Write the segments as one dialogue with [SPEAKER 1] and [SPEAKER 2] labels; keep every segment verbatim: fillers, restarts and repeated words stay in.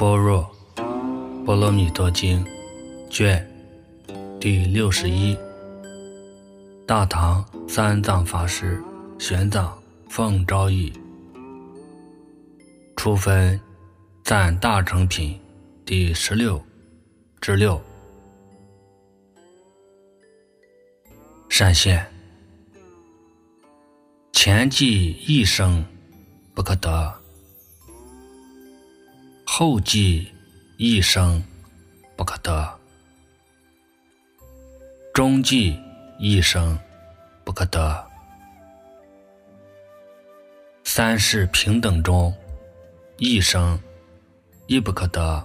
[SPEAKER 1] 般若波罗蜜多经卷第六十一，大唐三藏法师玄奘奉诏译，初分赞大乘品第十六至六。善现，前记一生不可得，后记一生不可得，中记一生不可得，三世平等中一生亦不可得。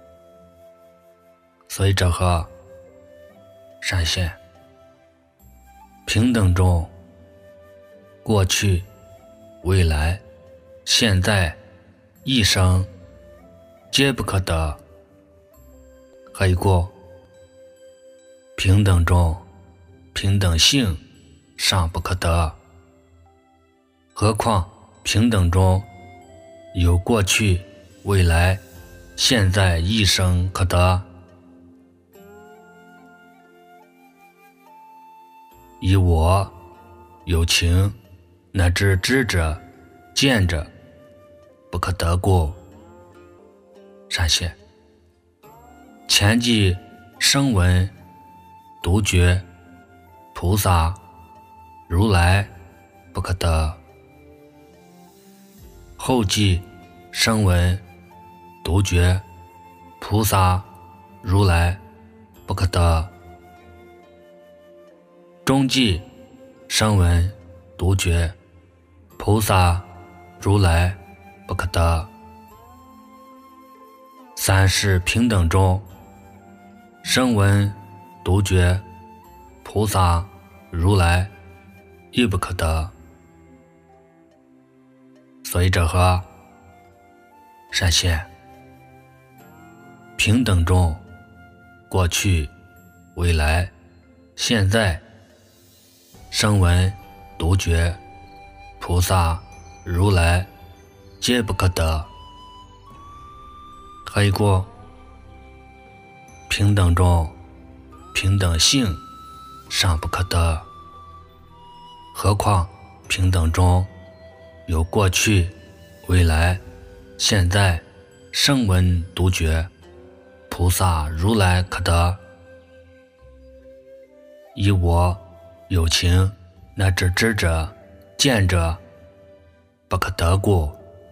[SPEAKER 1] 所以这和善现，平等中过去、未来、现在一生皆不可得。何以故？平等中平等性尚不可得，何况平等中有过去、未来、现在一生可得？以我有情乃至知者见者不可得故。善现，前记声闻、独觉、菩萨、如来不可得，后记声闻、独觉、菩萨、如来不可得，中记声闻、独觉、菩萨、如来不可得，三世平等中声闻、独觉、菩萨、如来亦不可得。所以这和善现，平等中过去、未来、现在声闻、独觉、菩萨、如来皆不可得。何以故？平等中平等性尚不可得，何况平等中有过去、未来、现在声闻、独觉、菩萨、如来可得。以我有情乃至知者见者不可得故。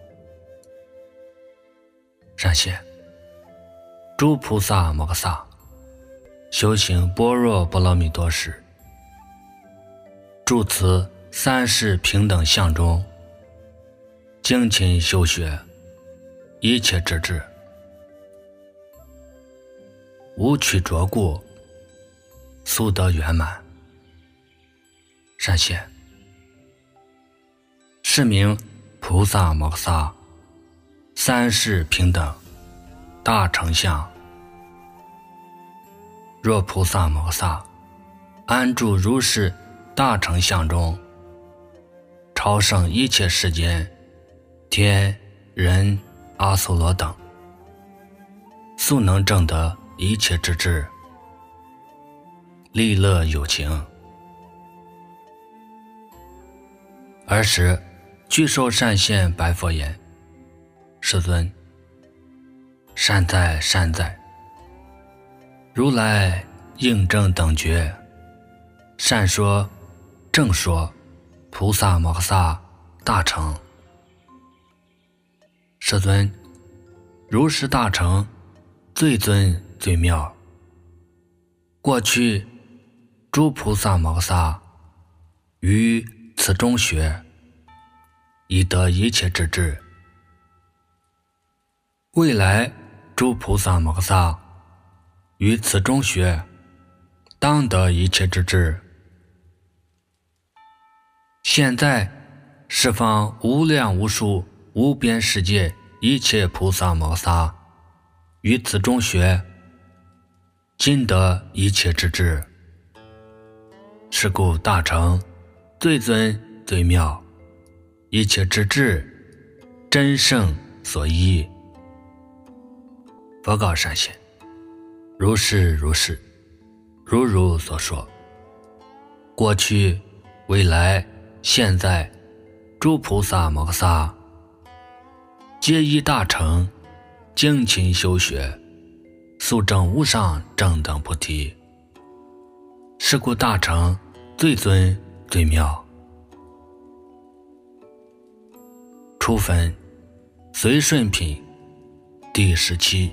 [SPEAKER 1] 善现，诸菩萨摩诃萨修行般若波罗蜜多时，住此三世平等相中，精勤修学，一切之智，无取着故，速得圆满。善现，是名菩萨摩诃萨三世平等大乘相。若菩萨摩诃萨安住如是大乘相中，超胜一切世间天人阿修罗等，速能证得一切之智，利乐有情。尔时具受善现白佛言：世尊，善哉善哉，如来应正等觉，善说正说菩萨摩诃萨大乘。世尊，如是大乘最尊最妙，过去诸菩萨摩诃萨于此中学，已得一切之智，未来诸菩萨摩诃萨于此中学，当得一切之智。现在十方无量无数无边世界一切菩萨摩诃萨于此中学，今得一切之智。是故大乘最尊最妙，一切之智真圣所依， 佛告善现：如是如是，如如所说。过去、未来、现在，诸菩萨摩诃萨皆依大乘，精勤修学，速证无上正等菩提。是故大乘最尊最妙。初分随顺品第十七。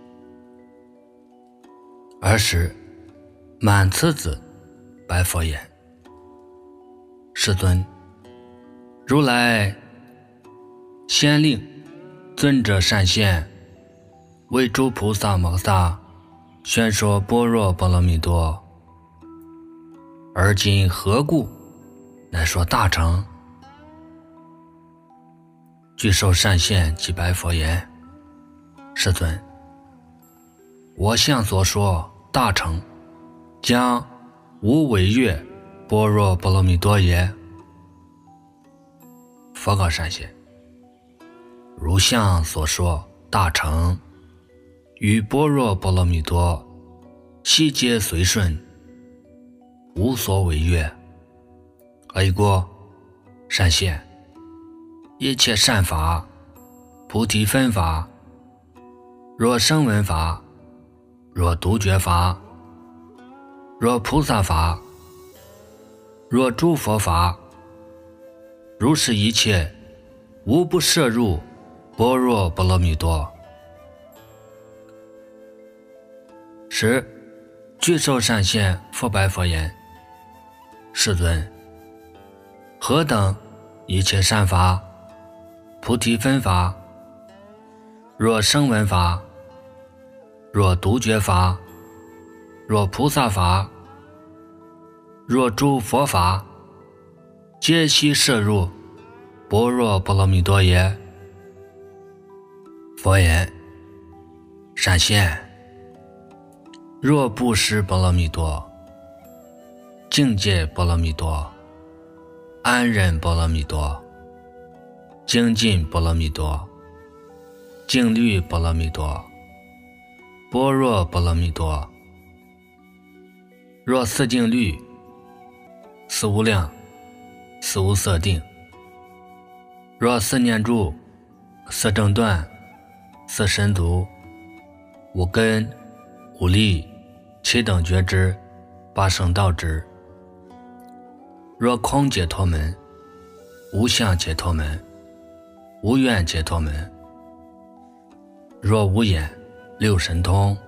[SPEAKER 1] 尔时满慈子白佛言：世尊，如来先令尊者善现为诸菩萨摩诃萨宣说般若波罗蜜多，而今何故乃说大乘？具受善现即白佛言：世尊，我向所说大乘将无违越般若波罗蜜多也。佛告善现：如向所说大乘与般若波罗蜜多悉皆随顺，无所违越。而过善现，一切善法、菩提分法，若声闻法，若独觉法，若菩萨法，若诸佛法，如是一切，无不摄入般若波罗蜜多。时具受善现复白佛言：世尊，何等一切善法、菩提分法，若声闻法，若独觉法，若菩萨法，若诸佛法，皆悉摄入般若波罗蜜多也。佛言：善现，若不施波罗蜜多、境界波罗蜜多、安忍波罗蜜多、精进波罗蜜多、静虑波罗蜜多、般若波罗蜜多，若四静虑、四无量、四无色定，若四念住、四正断、四神足、五根、五力、七等觉支、八圣道支，若空解脱门、无相解脱门、无愿解脱门，若无眼、六神通，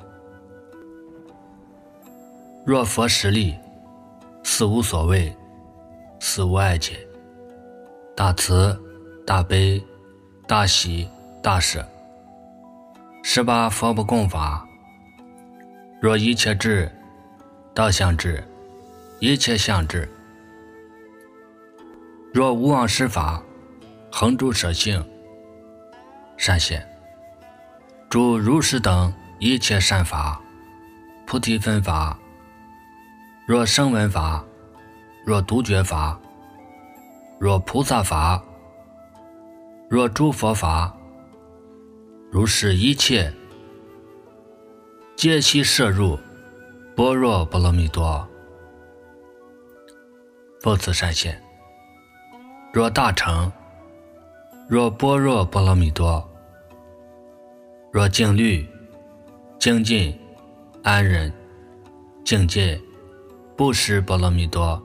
[SPEAKER 1] 若佛实力、四无所谓、四无碍解、大慈、大悲、大喜、大舍，十八佛不共法，若一切智、道相智、一切相智，若无妄施法、恒住舍性，善现，诸如是等一切善法、菩提分法，若声闻法，若独觉法，若菩萨法，若诸佛法，如是一切，皆悉摄入般若波罗蜜多。复次善现，若大乘，若般若波罗蜜多，若静虑、精进、安忍、境界、不施波罗蜜多，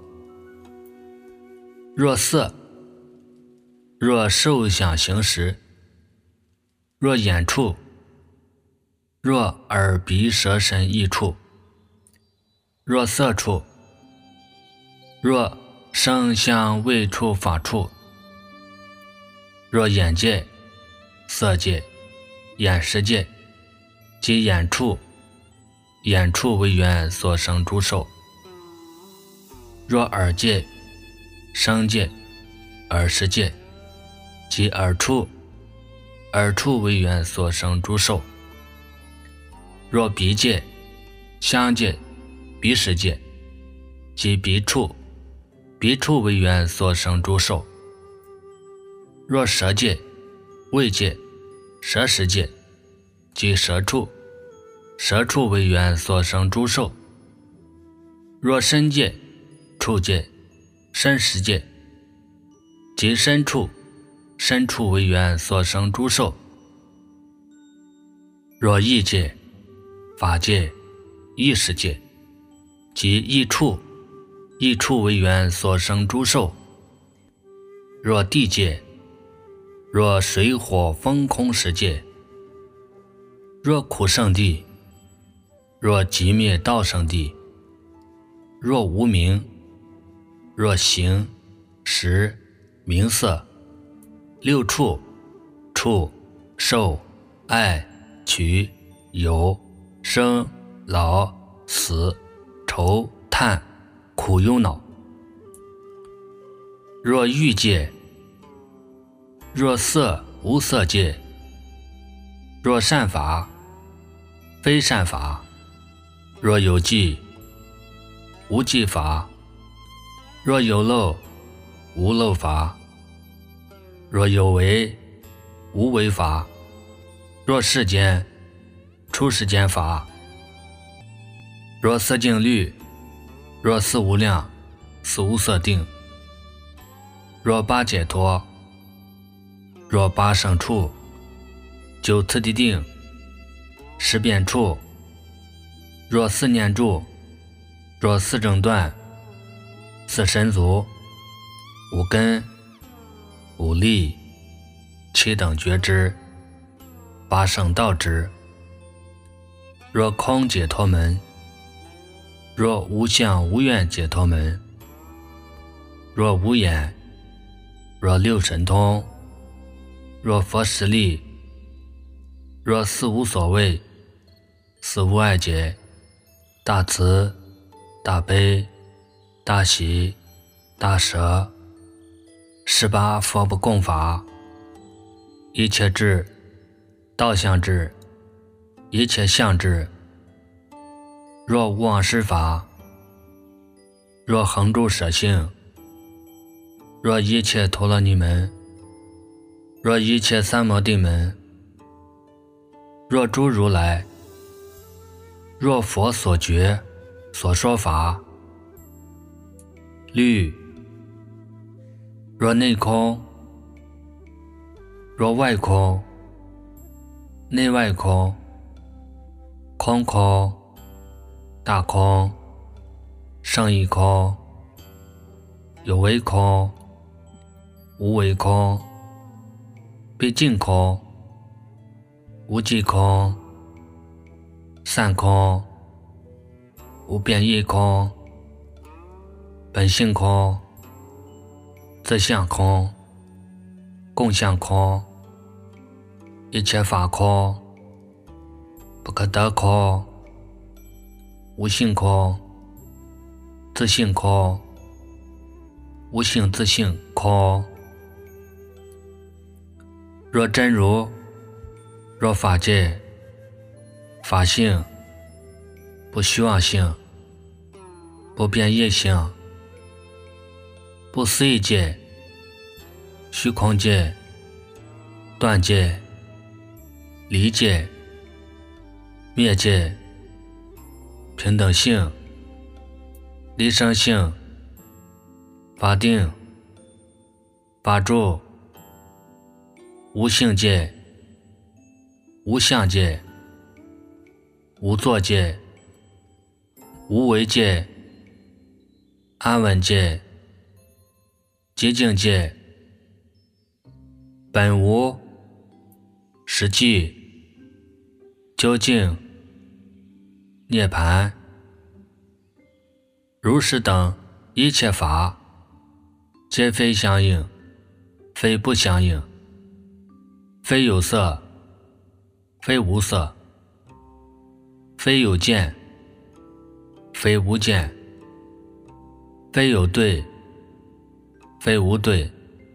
[SPEAKER 1] 若色，若受想行识，若眼处，若耳鼻舌身意处，若色处，若声香味触法处，若眼界、色界、眼识界及眼处、眼处为缘所生诸受，若耳界、声界、耳识界及耳处、耳处为缘所生诸受，若鼻界、香界、鼻识界及鼻处、鼻处为缘所生诸受，若舌界、味界、舌识界及舌处、 舍处为缘所生诸受。若身界、处界、身识界，即身处、身处为缘所生诸受。若意界、法界、意识界，即意处、意处为缘所生诸受。若地界，若水火风空十界，若苦圣地，若寂灭道圣地，若无明，若形、识、名色，六处、处、受、爱、取、有、生、老、死、愁、叹、苦忧恼。若欲界，若色无色界，若善法非善法，若有记无记法，若有漏无漏法，若有为无为法，若世间出世间法，若色净律，若四无量四无色定，若八解脱，若八胜处，九次第定，十变处，若四念住，若四正断，四神足，五根，五力，七等觉知，八圣道知。若空解脱门，若无相无愿解脱门，若无眼，若六神通，若佛实力，若四无所谓，四无碍解，大慈、大悲、大喜、大舍，十八佛不共法，一切智、道相智、一切相智，若无妄施法，若恒住舍性，若一切陀罗尼门，若一切三摩地门，若诸如来，若佛所觉所说法，律，若内空，若外空，内外空，空空，大空，胜义空，有为空，无为空，毕竟空，无际空，散空，无变异空，本性空，自相空，共相空，一切法空，不可得空，无性空，自性空，无性自性空。若真如，若法界，法性，不虚妄性，不变异性，不思议界，虚空界，断界，离界，灭界，平等性，离生性，法定，法住，无性界，无相界，无作界，无为界，安稳界，寂静界，本无，实际，究竟，涅槃，如是等一切法，皆非相应，非不相应，非有色，非无色，非有见，非无见，非有对，非无对，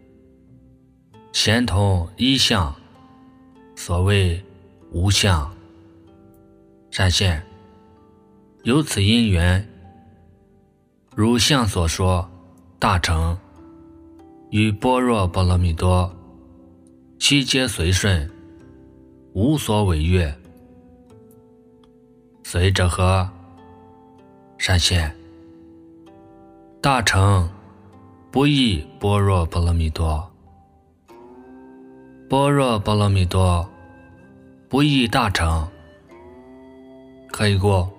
[SPEAKER 1] 咸同一相，所谓无相。善现，由此因缘，如相所说，大乘与般若波罗蜜多，悉皆随顺，无所违越。 随着和。闪现。大乘不异般若波罗蜜多，般若波罗蜜多不异大乘，可以过。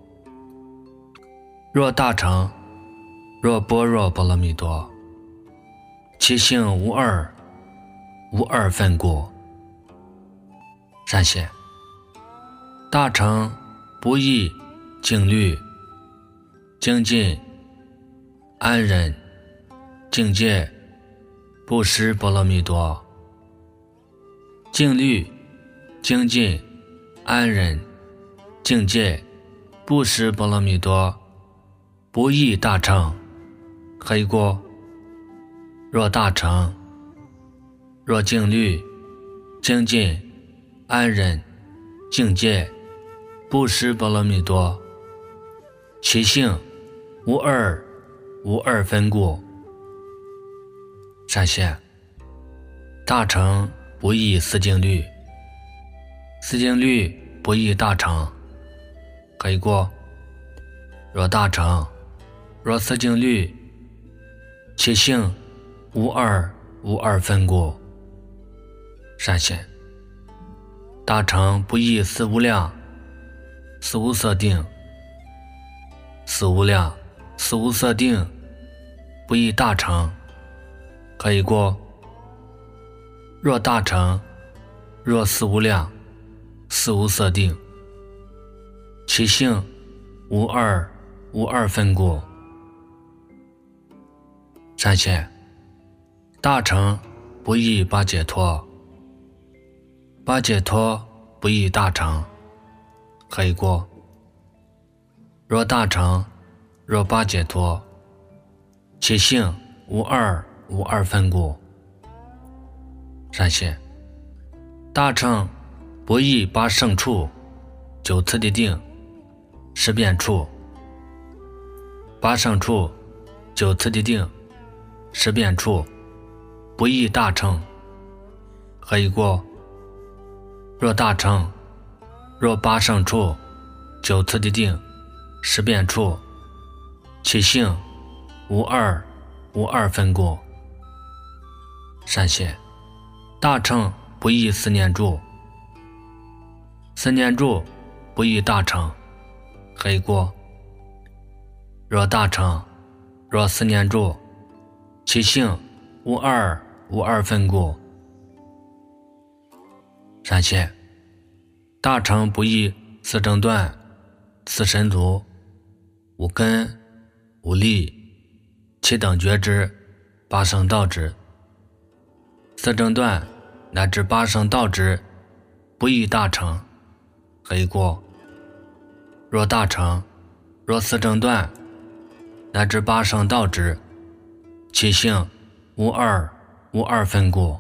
[SPEAKER 1] 若大乘，若般若波罗蜜多，其性无二，无二分故。闪现。大乘不异静虑、精进、安忍、境界、布施波罗蜜多。静虑、精进、安忍、境界、布施波罗蜜多不异大乘，可以过。若大乘，若静虑、精进、安忍、境界、布施波罗蜜多，其性无二，无二分故。闪现。大乘不异四静虑，四静虑不异大乘，可以过。若大乘，若四静虑，其性无二，无二分故。闪现。大乘不异四无量、四无色定，四无量、四无色定不异大乘，可以过。若大乘，若四无量、四无色定，其性无二，无二分故。闪现。大乘不异八解脱，八解脱不异大乘，可以过。若大乘，若八解脱，其性无二，无二分故。闪现。大乘不异八胜处、九次第定、十遍处。八胜处、九次第定、十遍处不异大乘，可以过。若大乘，若八胜处、九次第定、十遍处，其性无二，无二分故。闪现。大乘不异四念住，四念住不异大乘，可以过。若大乘，若四念住，其性无二，无二分故。闪现。大乘不异四正断、四神足、五根、五力、七等觉知、八圣道知。四正断乃至八圣道知不异大乘，可以过。若大乘，若四正断乃至八圣道知，其性无二，无二分故。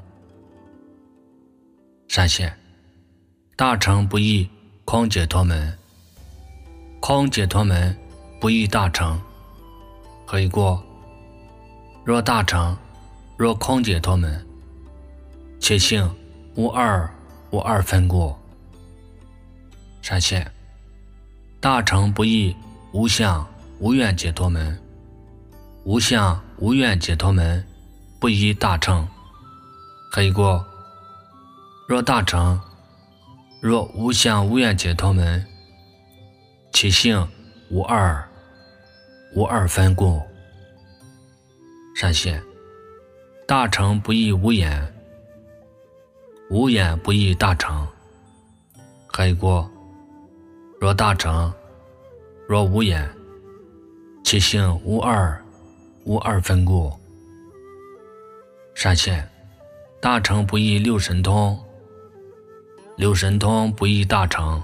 [SPEAKER 1] 闪现。大乘不异空解脱门，空解脱门不异大乘，可以过。若大乘，若空解脱门，其性无二，无二分故。闪现。大乘不异无相无愿解脱门，无相无愿解脱门不异大乘，可以过。若大乘，若无相无愿解脱门，其性无二，无二分故。闪现。大乘不异无眼，无眼不异大乘，可以过。若大乘，若无眼，其性无二，无二分故。闪现。大乘不异六神通，六神通不异大乘，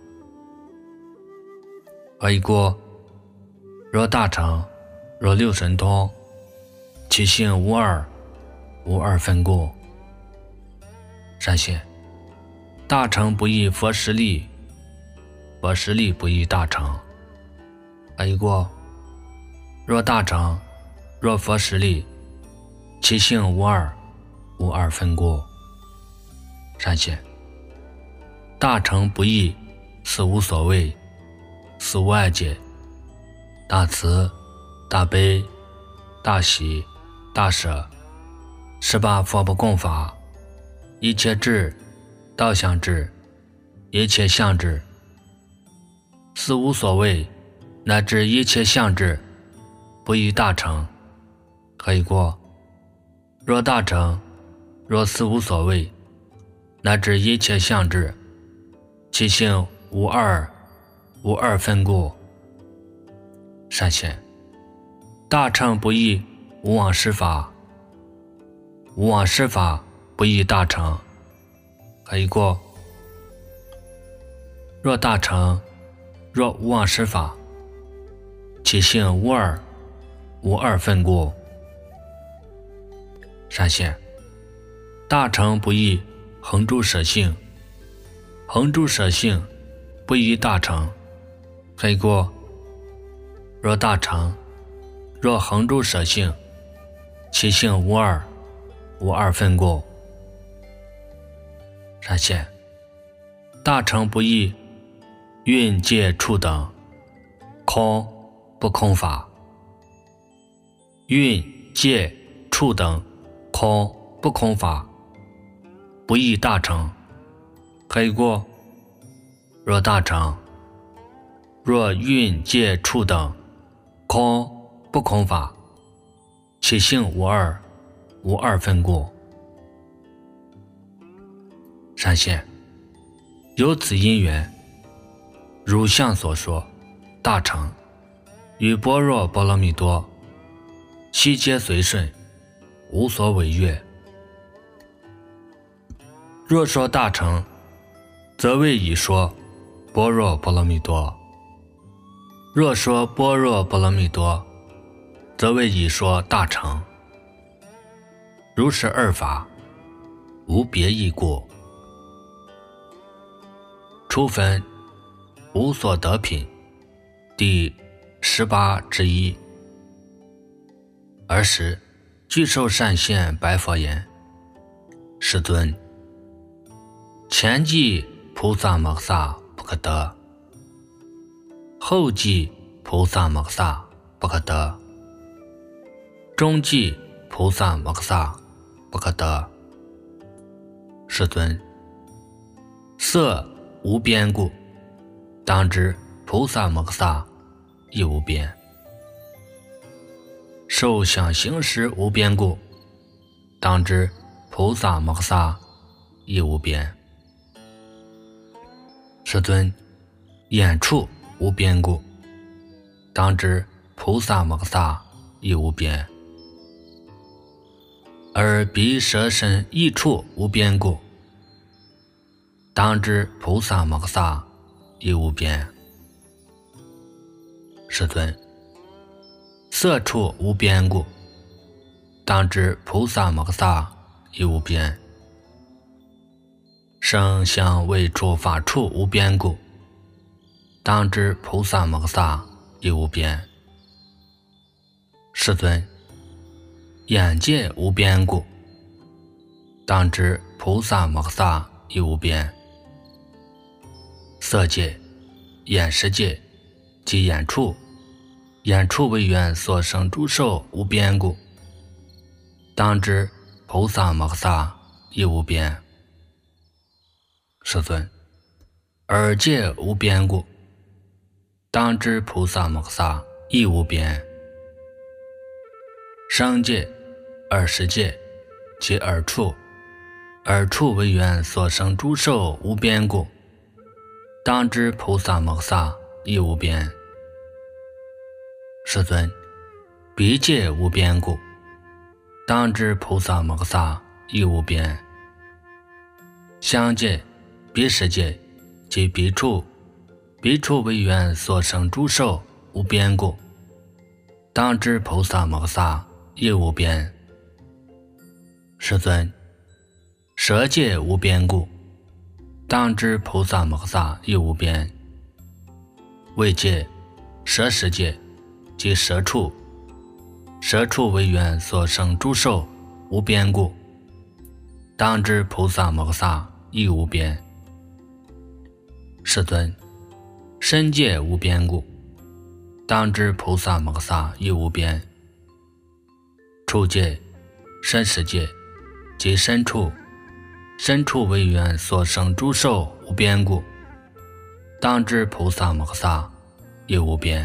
[SPEAKER 1] 可以过。若大乘，若六神通，其性无二，无二分故。闪现。大乘不异佛实力，佛实力不异大乘，可以过。若大乘，若佛实力，其性无二，无二分故。闪现。大乘不异四无所谓， 四无碍界：大慈、大悲、大喜、大舍，十八佛不共法，一切智、道相智、一切相智，四无所谓，乃至一切相智，不以大成。可以过，若大成，若四无所谓，乃至一切相智，其性无二，无二分故。善现，大乘不异无妄施法，无妄施法不异大乘。可以过，若大乘，若无妄施法，其性无二，无二分故。善现，大乘不异恒诸舍性，恒诸舍性不异大乘。可以过，若大乘，若恒诸舍性，其性无二，无二分故。善现，大乘不异蕴界处等，空不空法，蕴界处等空不空法，不异大乘。可以过，若大乘，若蕴界处等空不空法，其性无二，无二分故。善现，由此因缘，如相所说，大乘与般若波罗蜜多悉皆随顺，无所违越。若说大乘，则谓已说般若波罗蜜多；若说般若波罗蜜多，则谓已说大乘。如是二法，无别异故。初分无所得品第十八之一。尔时具受善现白佛言：世尊，前记菩萨摩诃萨不可得，后记菩萨摩诃萨不可得，中记菩萨摩诃萨不可得。世尊，色无边故，当知菩萨摩诃萨亦无边；受想行识无边故，当知菩萨摩诃萨亦无边。世尊，眼处无边故，当知菩萨摩诃萨亦无边；而鼻舌身意处无边故，当知菩萨摩诃萨亦无边。世尊，色处无边故，当知菩萨摩诃萨亦无边；声香味触法处无边故，当知菩萨摩诃萨亦无边。世尊，眼界无边故，当知菩萨摩诃萨亦无边；色界、眼识界及眼处，眼处为缘所生诸受无边故，当知菩萨摩诃萨亦无边。世尊，耳界无边故，当知菩萨摩诃萨亦无边。声界、耳识界及耳处，耳处为缘所生诸受无边故，当知菩萨摩诃萨亦无边。世尊，鼻界无边故，当知菩萨摩诃萨亦无边。香界、鼻识界及鼻处，鼻处为缘所生诸受无边故，当知菩萨摩诃萨亦无边。世尊，舌界无边故，当知菩萨摩诃萨亦无边。味界、舌识界及舌处，舌处为缘所生诸受无边故，当知菩萨摩诃萨亦无边。世尊， 身界无边故，当知菩萨摩诃萨亦无边。处界、身世界即身处，身处为缘所生诸受无边故，当知菩萨摩诃萨亦无边。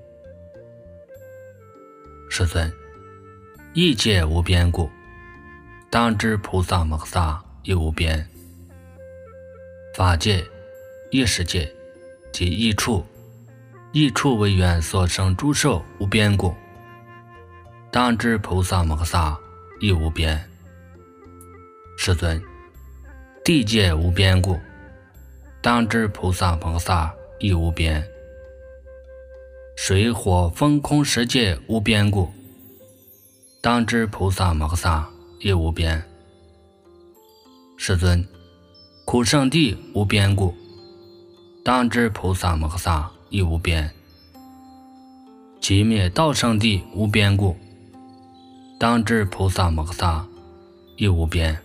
[SPEAKER 1] 世尊，意界无边故，当知菩萨摩诃萨亦无边。法界、意识界即意处，意处为缘所生诸受无边故，当知菩萨摩诃萨亦无边。世尊，地界无边故，当知菩萨摩诃萨亦无边。水火风空十界无边故，当知菩萨摩诃萨亦无边。世尊，苦圣地无边故，当知菩萨摩诃萨亦无边。寂灭道圣地无边故，当知菩萨摩诃萨亦无边。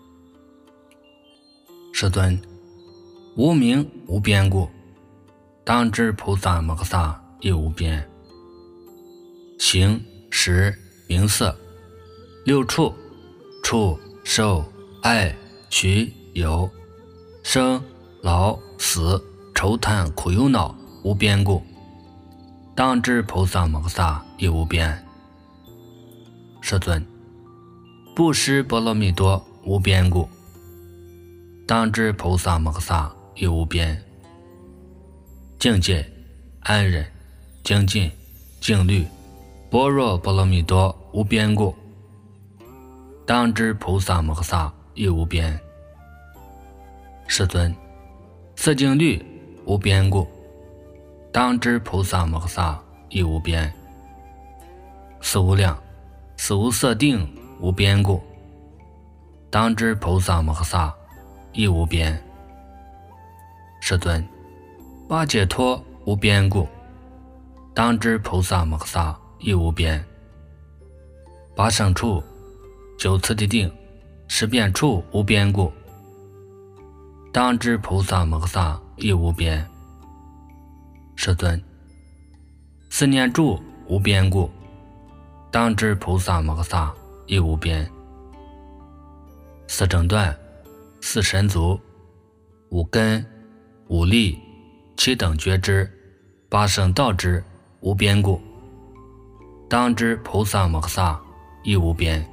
[SPEAKER 1] 世尊，无明无边故，当知菩萨摩诃萨亦无边。形、识、名色六处，触、受、爱、取、有，生、老、死、愁叹苦忧恼无边故，当知菩萨摩诃萨亦无边。世尊，布施波罗蜜多无边故，当知菩萨摩诃萨亦无边。境界、安忍、精进、静虑、般若波罗蜜多无边故，当知菩萨摩诃萨亦无边。世尊，四静虑无边故，当知菩萨摩诃萨亦无边。四无量、四无色定无边故，当知菩萨摩诃萨亦无边。世尊，八解脱无边故，当知菩萨摩诃萨亦无边。八胜处、九次第定、十变处无边故，当知菩萨摩诃萨亦无边。世尊，四念住无边故，当知菩萨摩诃萨亦无边。四正断、四神足、五根、五力、七等觉知、八圣道之无边故，当知菩萨摩诃萨亦无边。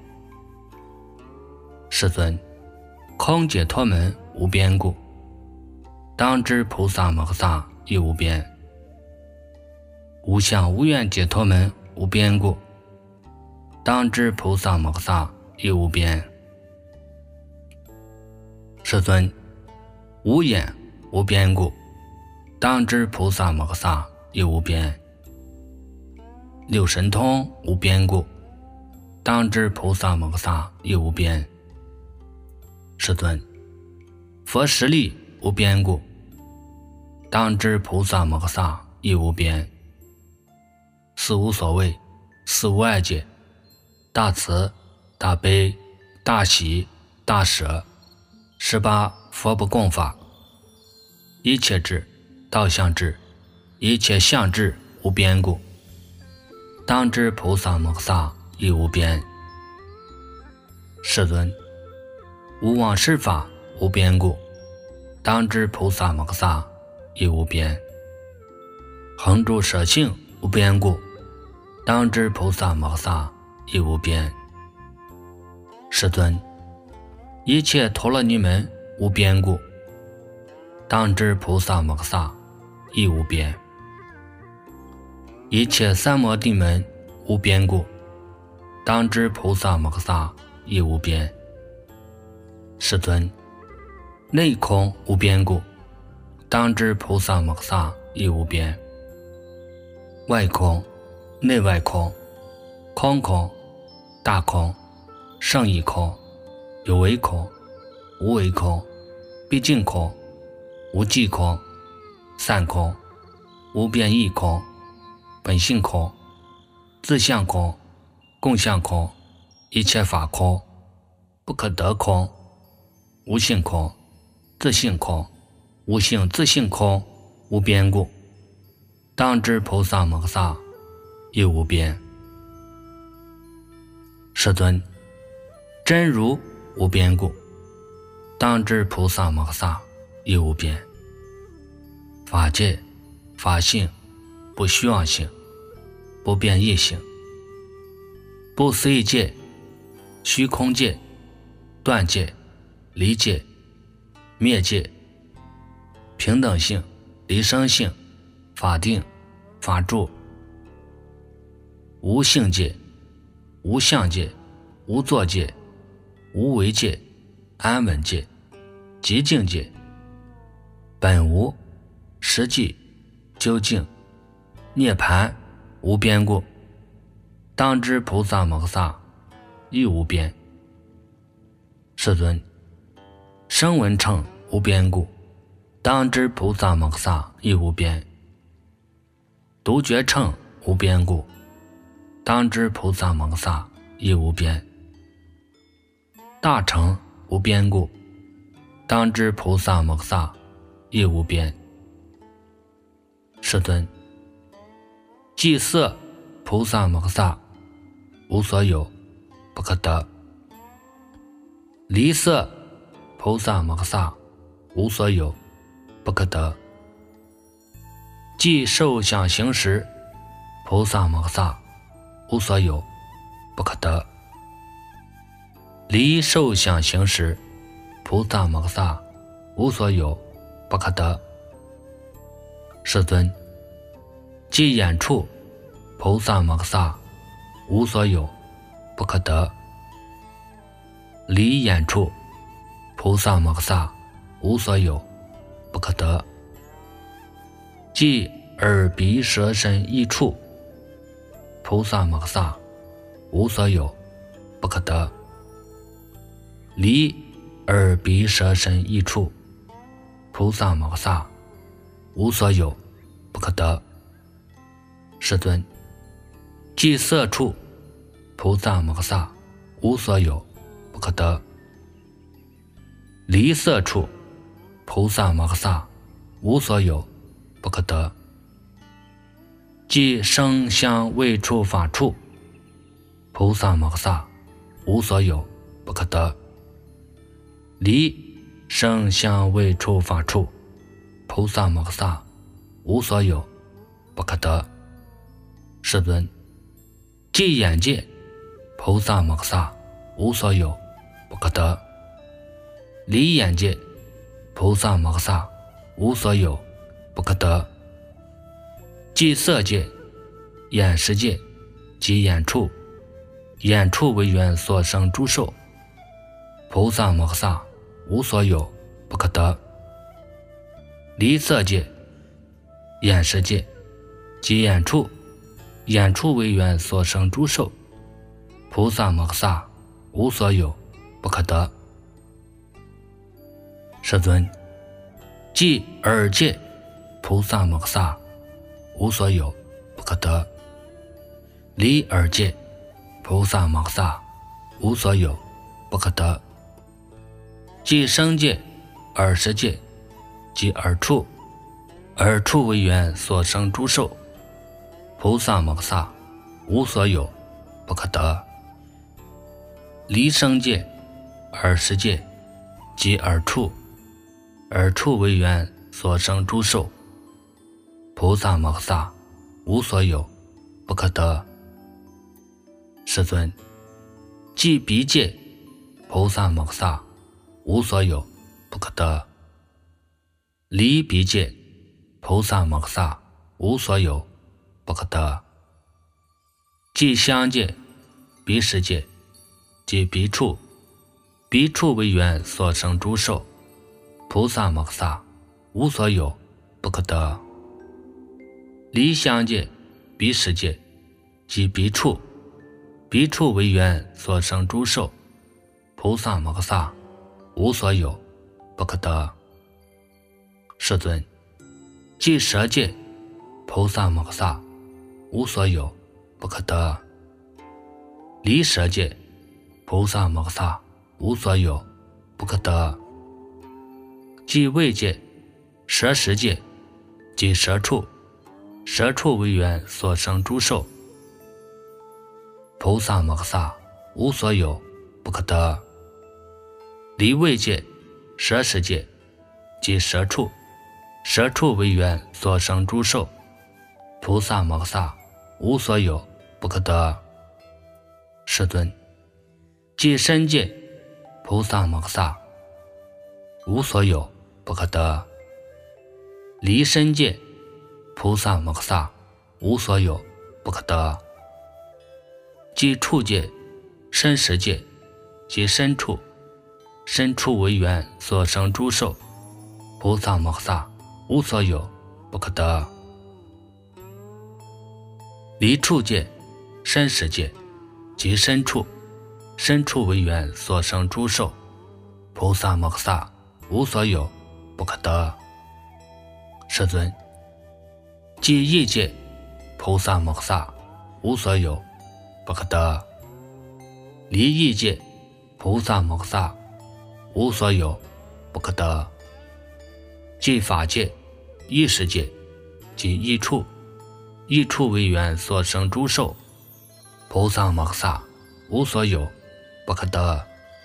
[SPEAKER 1] 世尊，空解脱门无边故，当知菩萨摩诃萨亦无边。无相无愿解脱门无边故，当知菩萨摩诃萨亦无边。世尊，无眼无边故，当知菩萨摩诃萨亦无边。六神通无边故，当知菩萨摩诃萨亦无边。世尊，佛实力无边故，当知菩萨摩诃萨亦无边。四无所谓、四无碍解、大慈、大悲、大喜、大舍、十八佛不共法，一切智、道相智、一切相智无边故，当知菩萨摩诃萨亦无边。世尊，无妄施法无边故，当知菩萨摩诃萨亦无边。恒住舍性无边故，当知菩萨摩诃萨亦无边。世尊，一切陀罗尼门无边故，当知菩萨摩诃萨亦无边。一切三摩地门无边故，当知菩萨摩诃萨亦无边。世尊，内空无边故，当知菩萨摩诃萨亦无边。外空、内外空、空空、大空、胜义空、有为空、无为空、毕竟空、无际空、散空、无变异空、本性空、自相空、共相空、一切法空、不可得空、无性空、自性空、无性自性空无边故， 当知菩萨摩诃萨亦无边。世尊，真如无边故，当知菩萨摩诃萨亦无边。法界、法性、不虚妄性、不变异性、不思议界、虚空界、断界、离界、灭界、平等性、离生性、法定、法住、无性界、无相界、无作界、无为界、安稳界、极静界、本无、实际、究竟、涅槃无边故，当知菩萨摩诃萨亦无边。世尊，声闻乘无边故，当知菩萨摩诃萨亦无边。独觉乘无边故，当知菩萨摩诃萨亦无边。大乘无边故，当知菩萨摩诃萨亦无边。世尊，即色菩萨摩诃萨无所有，不可得。离色菩萨摩诃萨无所有，不可得。即受想行识菩萨摩诃萨无所有，不可得。离受想行识菩萨摩诃萨无所有，不可得。世尊，即眼处菩萨摩诃萨无所有，不可得。离眼处菩萨摩诃萨无所有，不可得。即耳鼻舌身意处菩萨摩诃萨无所有，不可得。离耳鼻舌身意处菩萨摩诃萨无所有，不可得。世尊，即色处菩萨摩诃萨无所有，不可得。离色处菩萨摩诃萨无所有，不可得。即声香味触法处菩萨摩诃萨无所有，不可得。离声香味触法处菩萨摩诃萨无所有，不可得。世尊，即眼界菩萨摩诃萨无所有，不可得。离眼界菩萨摩诃萨无所有，不可得。即色界、眼识界及眼处，眼处为缘所生诸受菩萨摩诃萨无所有，不可得。离色界、眼识界及眼处，眼处为缘所生诸受菩萨摩诃萨无所有，不可得。世尊，即耳界菩萨摩诃萨无所有，不可得。离耳界菩萨摩诃萨无所有，不可得。即声界、耳识界及耳处，耳处为缘所生诸受菩萨摩诃萨无所有，不可得。离声界、耳识界及耳处，耳处为缘所生诸受菩萨摩诃萨无所有，不可得。世尊，即鼻界菩萨摩诃萨无所有，不可得。离鼻界菩萨摩诃萨无所有，不可得。即香界、鼻识界及鼻处，鼻处为缘所生诸受菩萨摩诃萨无所有，不可得。离香界、鼻识界及鼻处，鼻处为缘所生诸受菩萨摩诃萨无所有，不可得。世尊，即舌界菩萨摩诃萨无所有，不可得。离舌界菩萨摩诃萨无所有，不可得。即味界、舌识界及舌处、 舍处为缘所生诸受。菩萨摩诃萨无所有，不可得。离位界、舍世界即舍处，舍处为缘所生诸受。菩萨摩诃萨无所有，不可得。世尊，即身界，菩萨摩诃萨无所有，不可得。离身界，菩萨摩诃萨无所有，不可得。即处界、身识界即身处，身处为缘所生诸受。菩萨摩诃萨无所有，不可得。离处界、身识界即身处，身处为缘所生诸受。菩萨摩诃萨无所有，不可得。世尊，即意界，菩萨摩诃萨无所有，不可得。离意界，菩萨摩诃萨无所有，不可得。即法界、意识界即意处，意处为缘所生诸受。菩萨摩诃萨无所有，不可得。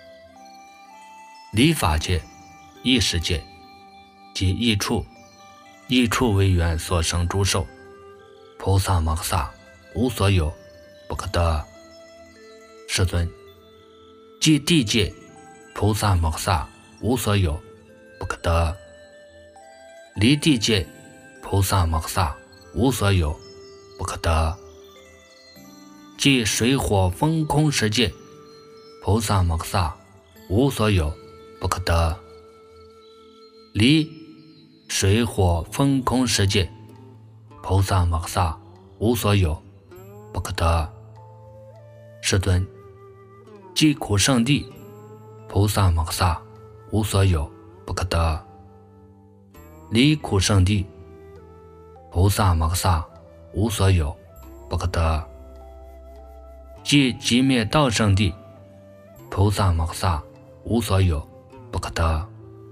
[SPEAKER 1] 离法界、意识界即意处，意处为缘所生诸受。菩萨摩诃萨无所有，不可得。世尊，即地界，菩萨摩诃萨无所有，不可得。离地界，菩萨摩诃萨无所有，不可得。即水火风空世界，菩萨摩诃萨无所有，不可得。离水火风空世界，菩萨摩诃萨无所有，不可得。世尊，即苦圣地，菩萨摩诃萨无所有，不可得。离苦圣地，菩萨摩诃萨无所有，不可得。即寂灭道圣地，菩萨摩诃萨无所有，不可得。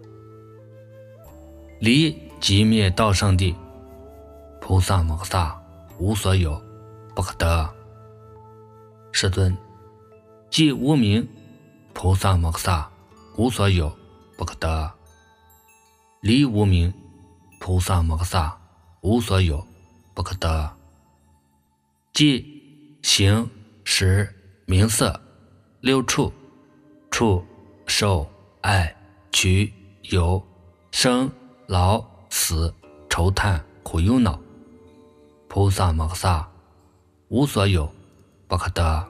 [SPEAKER 1] 离寂灭道圣地，菩萨摩诃萨无所有，不可得。世尊，即无明，菩萨摩诃萨无所有，不可得。离无明，菩萨摩诃萨无所有，不可得。即形、识、名色、六处、触、受、爱、取、有、生、老、死、愁叹、苦忧恼。菩萨摩诃萨无所有，不可得。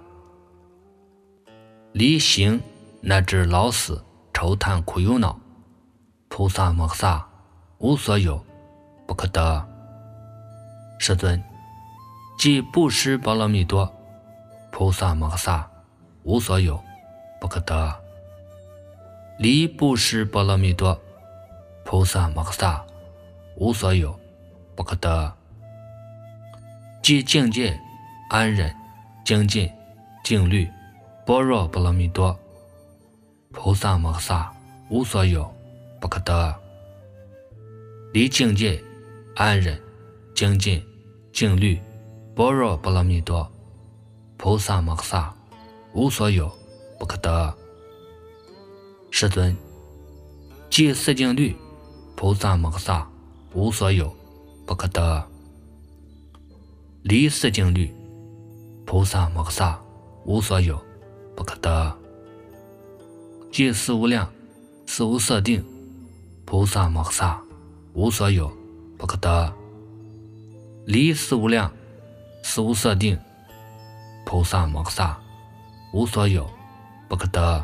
[SPEAKER 1] 离形乃至老死、愁叹、苦忧恼，菩萨摩诃萨无所有，不可得。世尊，即布施波罗蜜多，菩萨摩诃萨无所有，不可得。离布施波罗蜜多，菩萨摩诃萨无所有，不可得。即境界、安忍、精进、静虑、般若波罗蜜多，菩萨摩诃萨无所有，不可得。离境界、安忍、精进、静虑、般若波罗蜜多，菩萨摩诃萨无所有，不可得。世尊，即四静虑，菩萨摩诃萨无所有，不可得。离四静虑，菩萨摩诃萨无所有，不可得。即四无量、四无色定，菩萨摩诃萨无所有，不可得。离四无量、四无色定，菩萨摩诃萨无所有，不可得。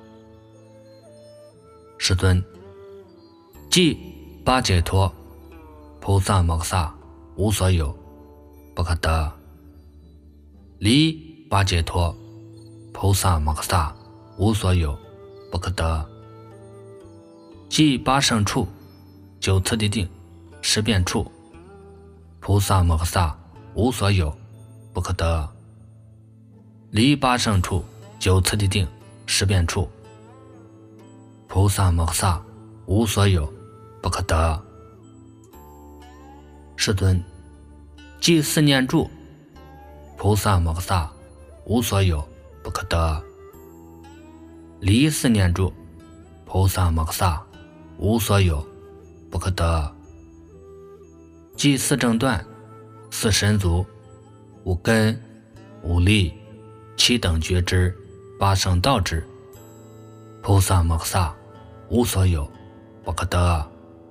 [SPEAKER 1] 世尊，即八解脱，菩萨摩诃萨无所有，不可得。离八解脱，菩萨摩诃萨无所有，不可得。即八胜处、九次第定、十遍处，菩萨摩诃萨无所有，不可得。离八胜处、九次第定、十遍处，菩萨摩诃萨无所有，不可得。世尊， 即四念住，菩萨摩诃萨无所有不可得。离四念住，菩萨摩诃萨无所有不可得。即四正断、四神足、五根、五力、七等觉知、八圣道之，菩萨摩诃萨无所有不可得。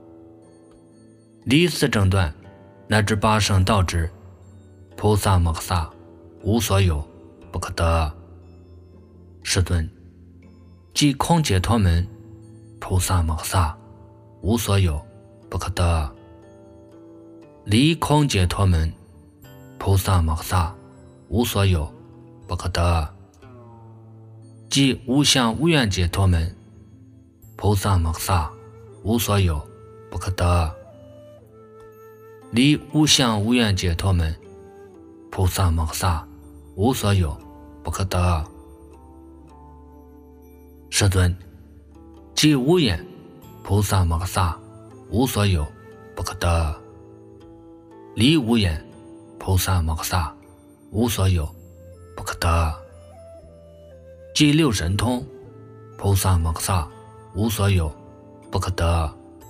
[SPEAKER 1] 离四正断乃至八圣道之，菩萨摩诃萨无所有不可得。世尊，即空解脱门，菩萨摩诃萨无所有不可得。离空解脱门，菩萨摩诃萨无所有不可得。即无相无愿解脱门，菩萨摩诃萨无所有不可得。离无相无愿解脱门，菩萨摩诃萨无所有不可得。世尊，即无眼，菩萨摩诃萨无所有不可得。离无眼，菩萨摩诃萨无所有不可得。即六神通，菩萨摩诃萨无所有不可得。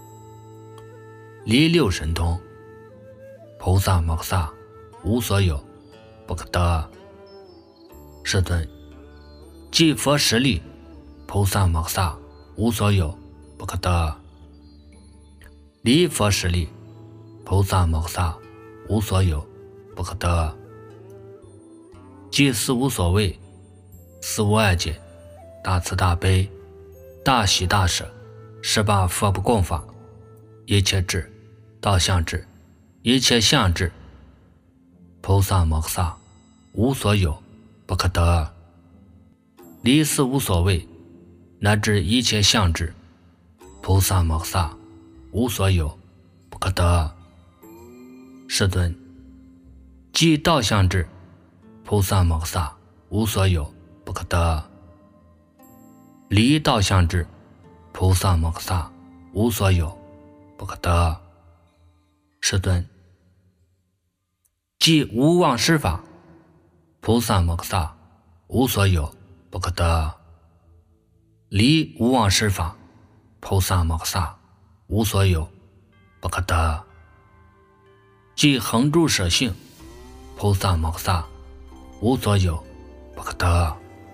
[SPEAKER 1] 离六神通，菩萨摩诃萨无所有不可得。世尊，即佛实力，菩萨摩诃萨无所有不可得。离佛实力，菩萨摩诃萨无所有不可得。即四无所谓，四无碍解，大慈大悲，大喜大舍，十八佛不共法，一切智，道相智，一切相智，菩萨摩诃萨无所有不可得。离四无所谓乃至一切相智，菩萨摩诃萨无所有不可得。世尊，即道相智，菩萨摩诃萨无所有不可得。离道相智，菩萨摩诃萨无所有不可得。世尊，即无忘失法，菩萨摩诃萨无所有不可得。离无忘失法，菩萨摩诃萨无所有不可得。即恒住舍性，菩萨摩诃萨无所有不可得。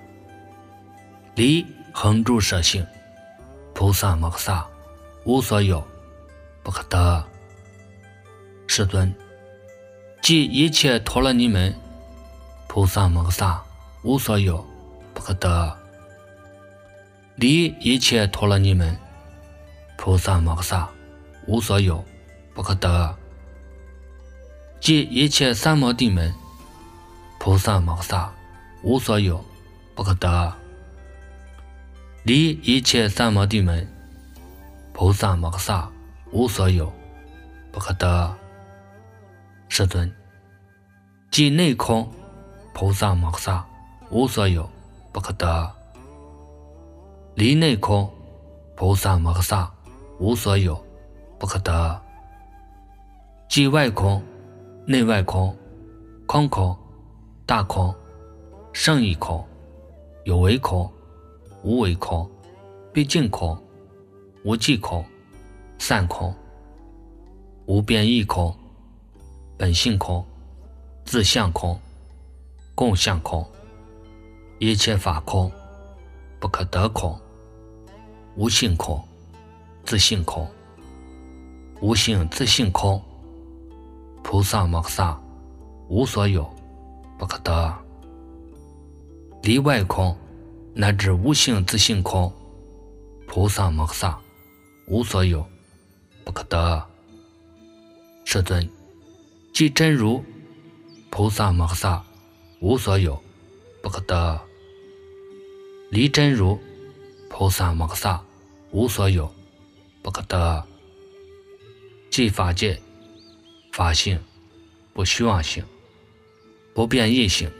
[SPEAKER 1] 离恒住舍性，菩萨摩诃萨无所有不可得。世尊，即一切陀罗尼门，菩萨摩诃萨无所有不可得。离一切陀罗尼门，菩萨摩诃萨无所有不可得。即一切三摩地门，菩萨摩诃萨无所有不可得。离一切三摩地门，菩萨摩诃萨无所有不可得。世尊，即内空，菩萨摩诃萨无所有不可得。离内空，菩萨摩诃萨无所有不可得。即外空、内外空、空空、大空、胜义空、有为空、无为空、毕竟空、无际空、散空、无变异空、本性空、自相空、共相空、一切法空、不可得空、无性空、自性空、无性自性空，菩萨摩诃萨无所有不可得。离外空乃至无性自性空，菩萨摩诃萨无所有不可得。世尊，即真如，菩萨摩诃萨无所有不可得。离真如，菩萨摩诃萨无所有不可得。即法界、法性、不虚妄性、不变异性、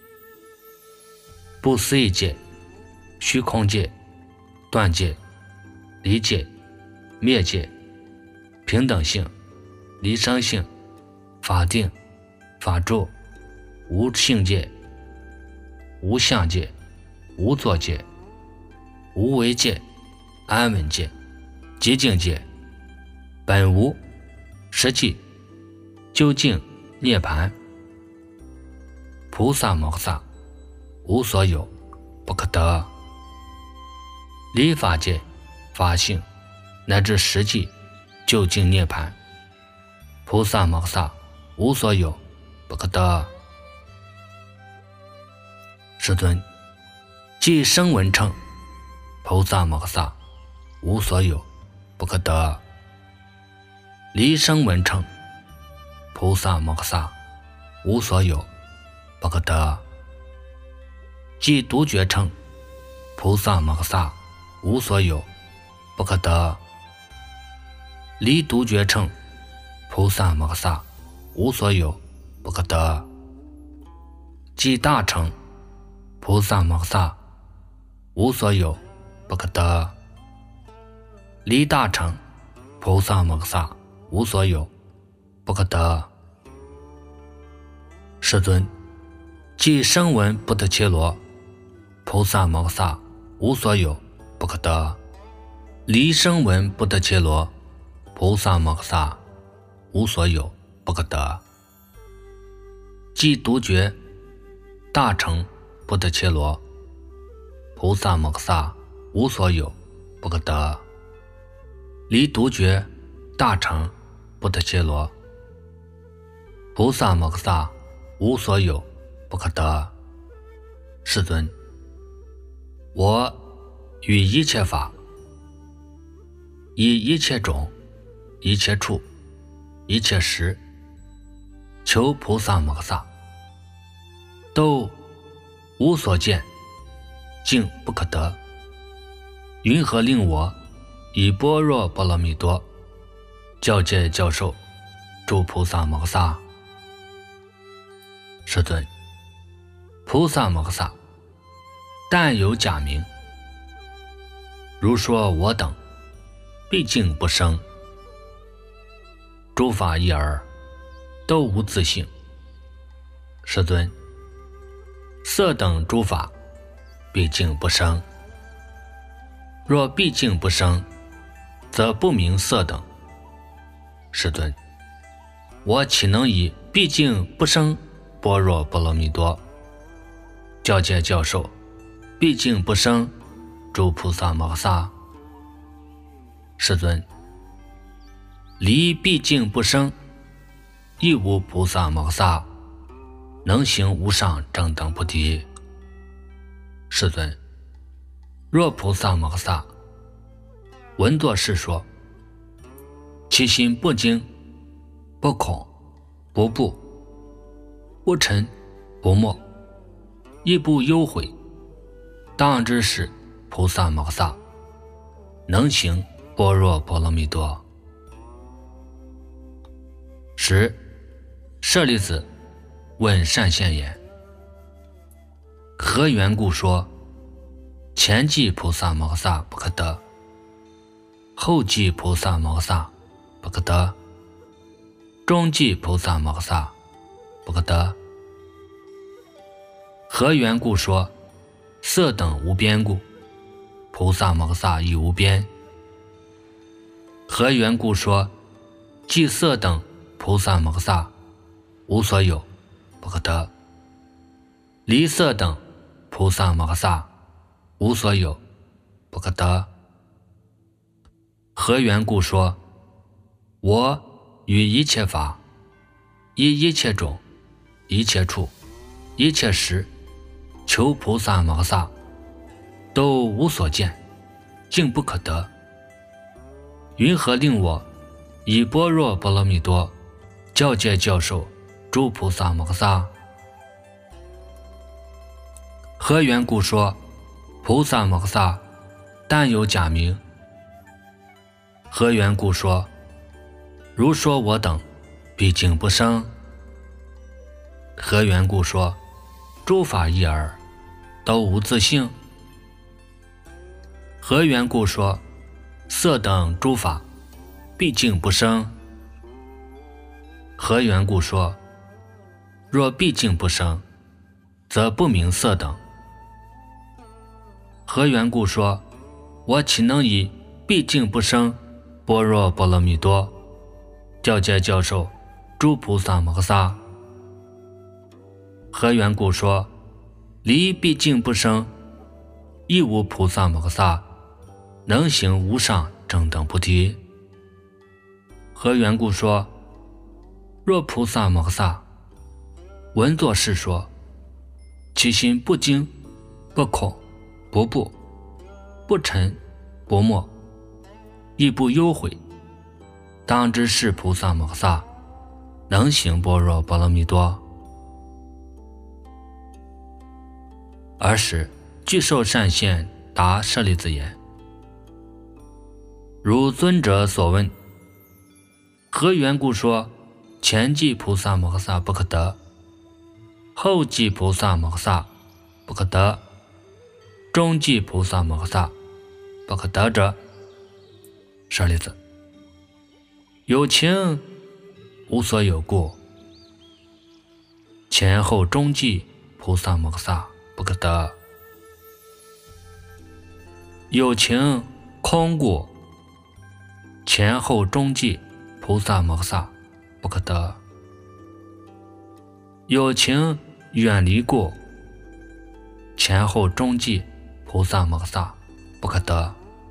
[SPEAKER 1] 不思议界、虚空界、断界、离界、灭界、平等性、离生性、法定、 法住无性界、无相界、无作界、无为界、安稳界、极境界，本无实际究竟涅槃。菩萨摩诃萨无所有，不可得。离法界、法性乃至实际究竟涅槃，菩萨摩诃萨无所有，不可得。世尊，即声闻乘，菩萨摩诃萨无所有，不可得。离声闻乘，菩萨摩诃萨无所有，不可得。即独觉乘，菩萨摩诃萨无所有，不可得。离独觉乘，菩萨摩诃萨无所有，不可得。即大乘，菩萨摩诃萨无所有，不可得。离大乘，菩萨摩诃萨无所有，不可得。世尊，即声闻不得伽罗，菩萨摩诃萨无所有，不可得。离声闻不得伽罗，菩萨摩诃萨无所有，不可得。即独觉大乘不得伽罗，菩萨摩诃萨无所有，不可得。离独觉大乘不得伽罗，菩萨摩诃萨无所有，不可得。世尊，我于一切法，以一切种、一切处、一切时，求菩萨摩诃萨，都无所见，竟不可得。云何令我以般若波罗蜜多教戒教授诸菩萨摩诃萨？世尊，菩萨摩诃萨但有假名，如说我等毕竟不生，诸法一耳，都无自性。世尊，色等诸法毕竟不生，若毕竟不生，则不明色等。世尊，我岂能以毕竟不生般若波罗蜜多教戒教授毕竟不生诸菩萨摩诃萨？世尊，离毕竟不生，亦无菩萨摩诃萨能行无上正等菩提。世尊，若菩萨摩诃萨闻作是说，其心不惊、不恐、不怖、不嗔、不没，亦不忧悔，当知是菩萨摩诃萨能行般若波罗蜜多。十、舍利子问善现言：何缘故说前记菩萨摩诃萨不可得，后记菩萨摩诃萨不可得，中记菩萨摩诃萨不可得？何缘故说色等无边故，菩萨摩诃萨亦无边？何缘故说即色等菩萨摩诃萨无所有，不可得？离色等菩萨摩诃萨无所有，不可得？何缘故说我于一切法，以一切种、一切处、一切时，求菩萨摩诃萨，都无所见，竟不可得。云何令我以般若波罗蜜多教戒教授诸菩萨摩诃萨？何缘故说菩萨摩诃萨但有假名？何缘故说如说我等毕竟不生？何缘故说诸法一耳，都无自性？何缘故说色等诸法毕竟不生？何缘故说若毕竟不生，则不明色等。何缘故说，我岂能以毕竟不生般若波罗蜜多教诫教授诸菩萨摩诃萨？何缘故说，离毕竟不生，亦无菩萨摩诃萨能行无上正等菩提。何缘故说，若菩萨摩诃萨闻作是说，其心不惊不恐不怖不沉不没，亦不忧悔，当知是菩萨摩诃萨能行般若波罗蜜多。尔时具受善现答舍利子言：如尊者所问，何缘故说前继菩萨摩诃萨不可得，后继菩萨摩诃萨不可得，中继菩萨摩诃萨不可得者？舍利子，有情无所有故，前后中继菩萨摩诃萨不可得；有情空故，前后中继菩萨摩诃萨不可得；有情远离故，前后中继菩萨摩诃萨不可得；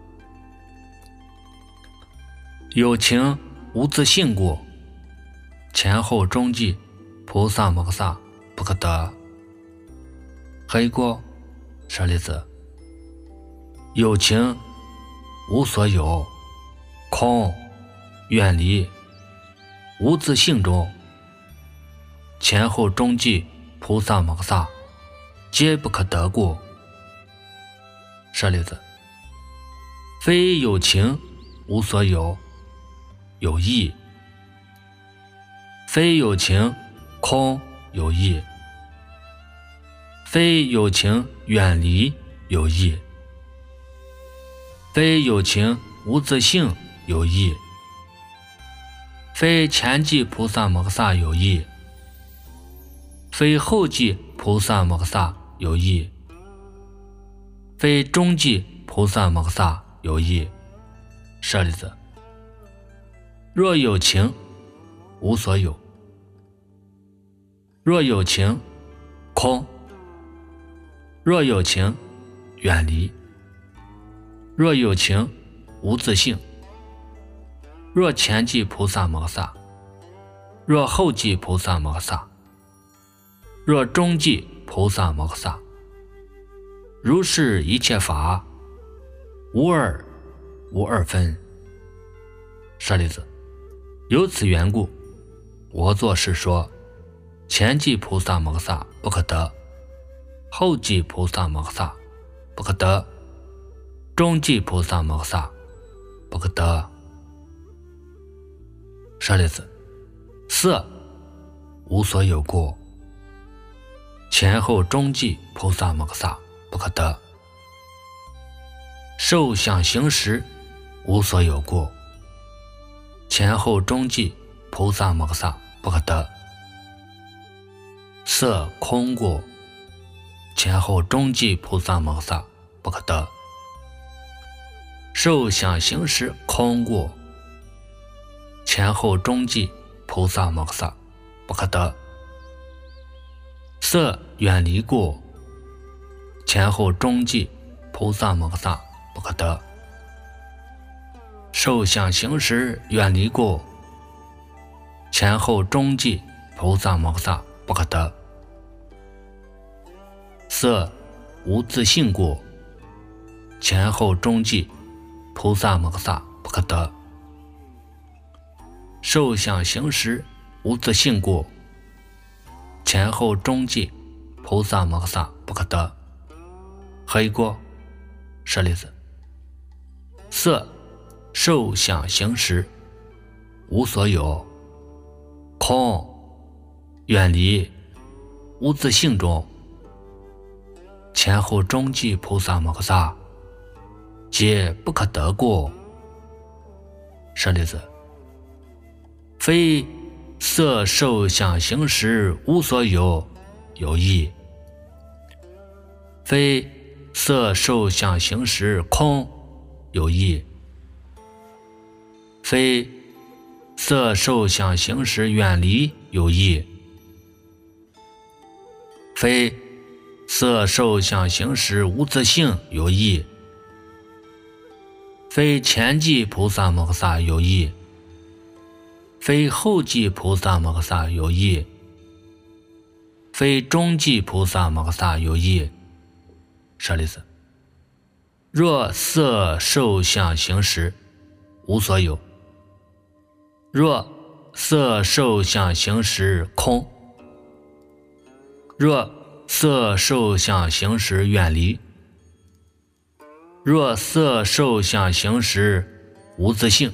[SPEAKER 1] 有情无自性故，前后中继菩萨摩诃萨不可得。何以故？舍利子，有情无所有，空远离无自性中，前后中继菩萨摩诃萨皆不可得故。舍利子，非有情无所有有义，非有情空有义，非有情远离有义，非有情无自性有义，非前继菩萨摩诃萨有义，非后继菩萨摩诃萨有义，非中继菩萨摩诃萨有义。舍利子，若有情无所有，若有情空，若有情远离，若有情无自性，若前继菩萨摩诃萨，若后继菩萨摩诃萨，若中继菩萨摩诃萨，如是一切法无二无二分。舍利子，由此缘故，我作是说，前继菩萨摩诃萨不可得，后继菩萨摩诃萨不可得，中继菩萨摩诃萨不可得。舍利子，色无所有故，前后中继菩萨摩诃萨不可得；受想行识无所有故，前后中继菩萨摩诃萨不可得；色空故，前后中继菩萨摩诃萨不可得；受想行识空故，前后中继菩萨摩诃萨不可得；色远离故，前后中继菩萨摩诃萨不可得；受想行识远离故，前后中继菩萨摩诃萨不可得；色无自性故，前后中继菩萨摩诃萨不可得；受想行识无自性故，前后中继菩萨摩诃萨不可得。何以故？舍利子，色受想行识无所有，空远离无自性中，前后中继菩萨摩诃萨皆不可得故。舍利子，非色受想行识无所有，有异。非色受想行识空，有异。非色受想行识远离，有异。非色受想行识无自性，有异。非前际菩萨摩诃萨有异。非后际菩萨摩诃萨有异。非中际菩萨摩诃萨有异。舍利子，若色受想行识无所有，若色受想行识空，若色受想行识远离，若色受想行识无自性，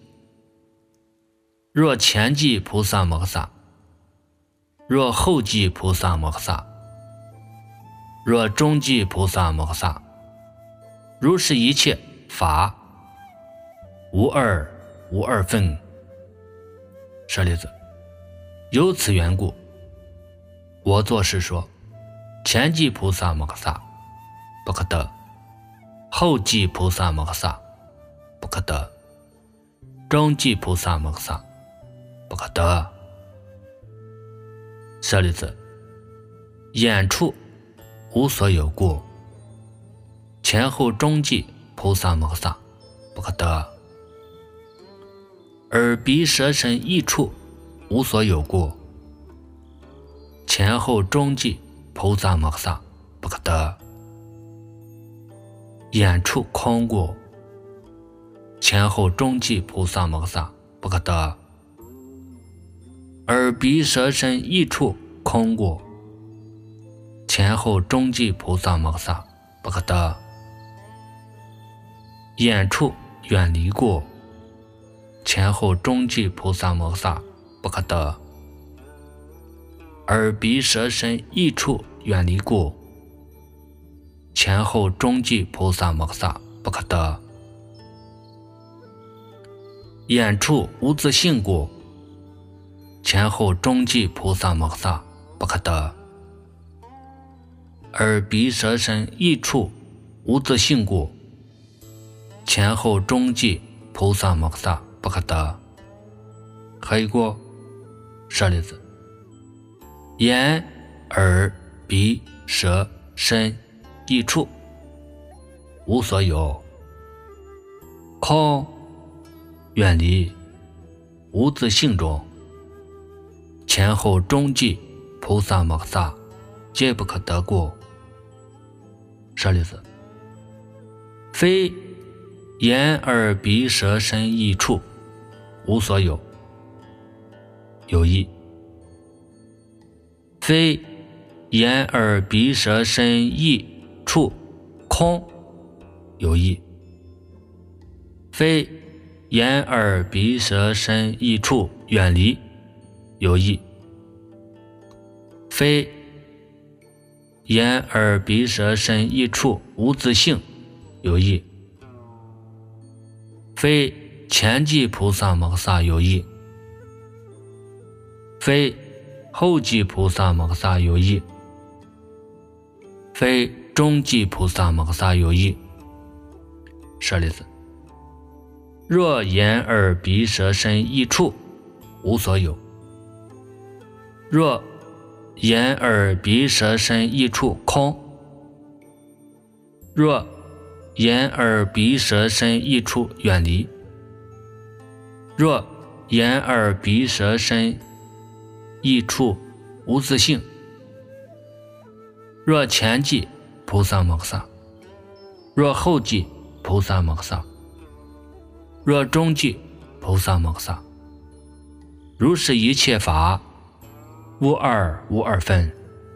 [SPEAKER 1] 若前际菩萨摩诃萨，若后际菩萨摩诃萨，若中际菩萨摩诃萨，如是一切法无二无二分。舍利子，由此缘故，我作是说，前际菩萨摩诃萨不可得，后际菩萨摩诃萨不可得，中际菩萨摩诃萨不可得。舍利子，眼处无所有故，前后中际菩萨摩诃萨不可得。耳鼻舌身意处无所有故，前后中际菩萨摩诃萨不可得。眼处空故，前后中际菩萨摩诃萨不可得。耳鼻舌身意处空故，前后中际菩萨摩诃萨不可得。眼处远离故，前后中际菩萨摩诃萨不可得。耳鼻舌身意处远离故，前后中际菩萨摩诃萨不可得。眼处无自性故，前后中际菩萨摩诃萨不可得。耳鼻舌身意处无自性故，前后中际菩萨摩诃萨不可得。何以故？舍利子，眼、耳、鼻、舌、身、意处无所有，空、远离、无自性中，前后中际菩萨摩诃萨皆不可得故。舍利子，非眼、耳、鼻、舌、身、意处无所有，有异。非眼、耳、鼻、舌、身、意处空，有异。非眼、耳、鼻、舌、身、意处远离，有异。非眼、耳、鼻、舌、身、意处无自性，有异。非前际菩萨摩诃萨有异。非后际菩萨摩诃萨有异。非中际菩萨摩诃萨有异。舍利子，若眼、耳、鼻、舌、身、意处无所有，若眼、耳、鼻、舌、身、意处空，若眼、耳、鼻、舌、身、意处远离，若眼、耳、鼻、舌、身、意处无自性，若前际菩萨摩诃萨，若后际菩萨摩诃萨，若中际菩萨摩诃萨，如是一切法无二无二分。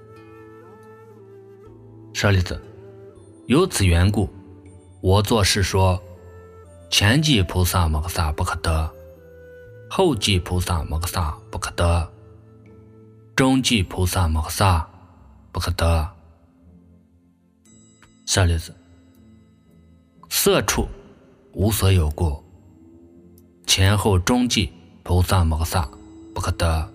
[SPEAKER 1] 舍利子，由此缘故，我作是说，前际菩萨摩诃萨不可得，后际菩萨摩诃萨不可得，中际菩萨摩诃萨不可得。舍利子，色处无所有故，前后中际菩萨摩诃萨不可得。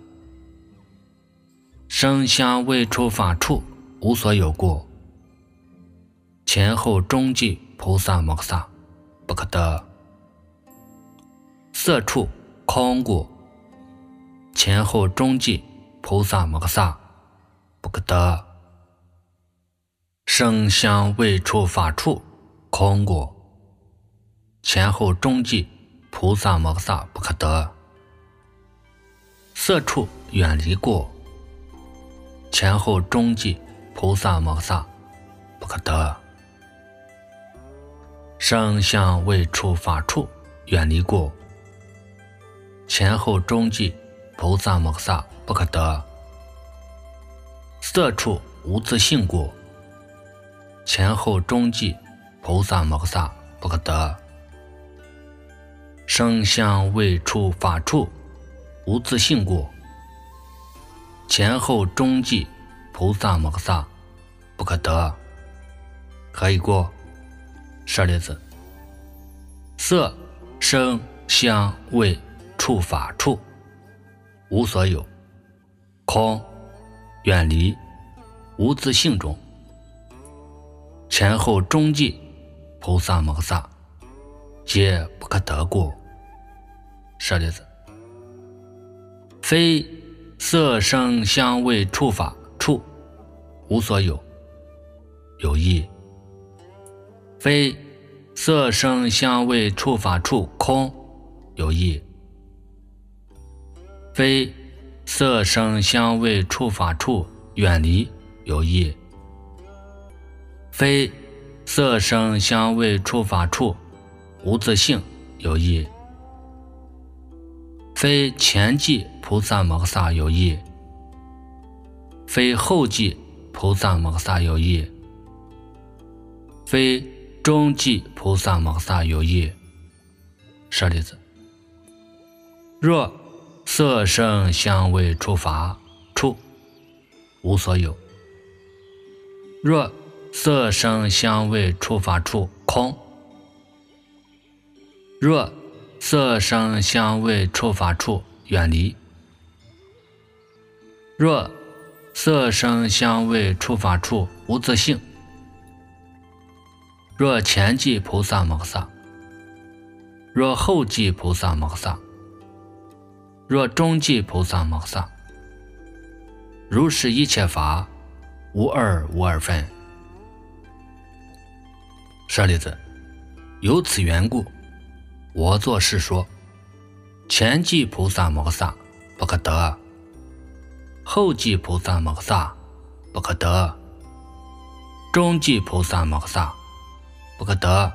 [SPEAKER 1] 声香味触法处无所有过，前后中继菩萨摩诃萨不可得。色处空过，前后中继菩萨摩诃萨不可得。声香味触法处空过，前后中继菩萨摩诃萨不可得。色处远离过，前后中继菩萨摩诃萨不可得。声香味触法处远离过，前后中继菩萨摩诃萨不可得。色处无自性过，前后中继菩萨摩诃萨不可得。声香味触法处无自性过，前后中继菩萨摩诃萨不可得。何以过？舍利子，色声香味触法处无所有，空远离无自性中，前后中继菩萨摩诃萨皆不可得过。舍利子，非色声香味触法处无所有，有异；非色声香味触法处空，有异；非色声香味触法处远离，有异；非色声香味触法处无自性，有异；非前继菩萨摩诃萨有异，非后继菩萨摩诃萨有异，非中继菩萨摩诃萨有异。舍利子，若色声香味触法处无所有，若色声香味触法处空，若色声香味触法处远离，若色声香味触法处无自性，若前继菩萨摩诃萨，若后继菩萨摩诃萨，若中继菩萨摩诃萨，如是一切法无二无二分。舍利子，由此缘故，我作是说，前继菩萨摩诃萨不可得，后继菩萨摩诃萨不可得，中继菩萨摩诃萨不可得。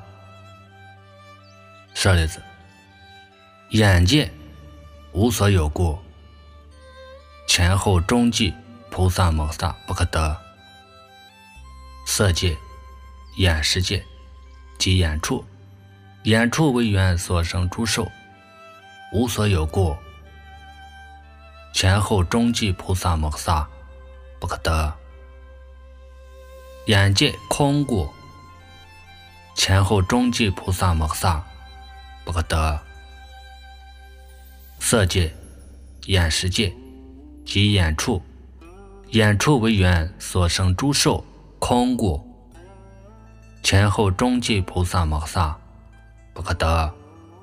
[SPEAKER 1] 舍利子，眼界无所有故，前后中继菩萨摩诃萨不可得。色界、眼识界及眼处，眼处为缘所生诸受，无所有故，前后中继菩萨摩诃萨不可得。眼界空故，前后中继菩萨摩诃萨不可得。色界、眼识界及眼处，眼处为缘所生诸受，空故，前后中继菩萨摩诃萨不可得。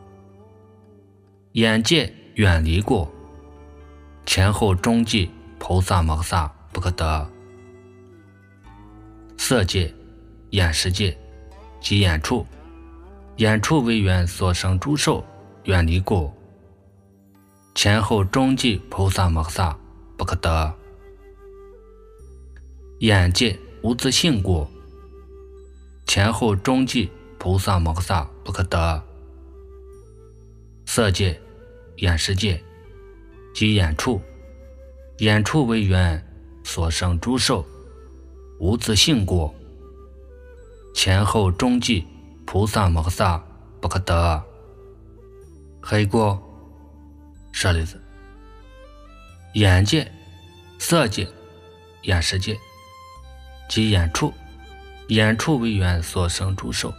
[SPEAKER 1] 眼界远离过，前后中继菩萨摩诃萨不可得。色界、眼识界及眼处，眼处为缘所生诸受，远离过，前后中继菩萨摩诃萨不可得。眼界无自性故，前后中继菩萨摩诃萨不可得。色界、眼识界及眼处，眼处为缘所生诸受，无自性故，前后中继菩萨摩诃萨不可得。何以故？舍利子，眼界、色界、眼识界及眼处，眼处为缘所生诸受，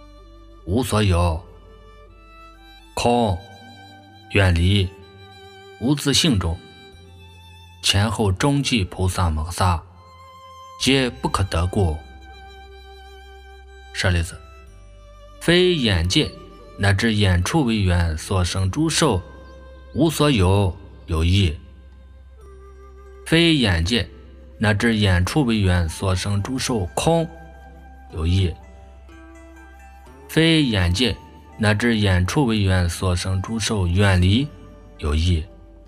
[SPEAKER 1] 无所有，空远离无自性中，前后中继菩萨摩诃萨皆不可得故。舍利子，非眼界乃至眼处为缘所生诸受无所有有异，非眼界乃至眼处为缘所生诸受空有异，非眼界乃至眼处为缘所生诸受远离有异，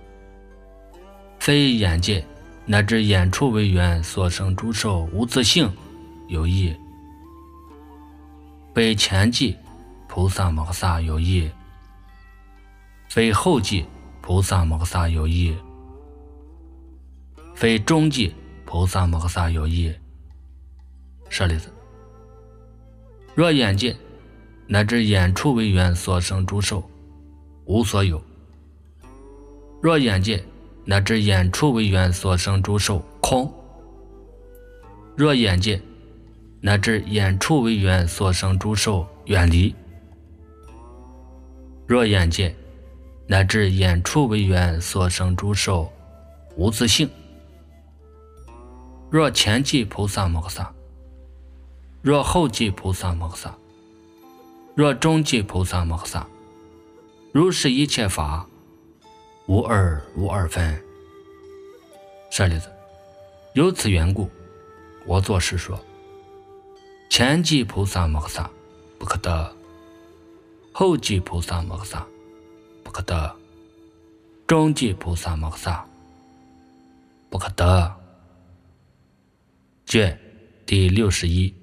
[SPEAKER 1] 非眼界乃至眼处为缘所生诸受无自性有异，非前继菩萨摩诃萨有异，非后继菩萨摩诃萨有异，非中继菩萨摩诃萨有异。舍利子，若眼界乃至眼处为缘所生诸受无所有，若眼界乃至眼处为缘所生诸受空，若眼界乃至眼处为缘所生诸受远离，若眼界乃至眼处为缘所生诸受无自性，若前继菩萨摩诃萨，若后继菩萨摩诃萨，若中继菩萨摩诃萨，如是一切法无二无二分。舍利子，由此缘故，我作是说，前继菩萨摩诃萨不可得，后继菩萨摩诃萨不可得，中继菩萨摩诃萨不可得。卷第六十一。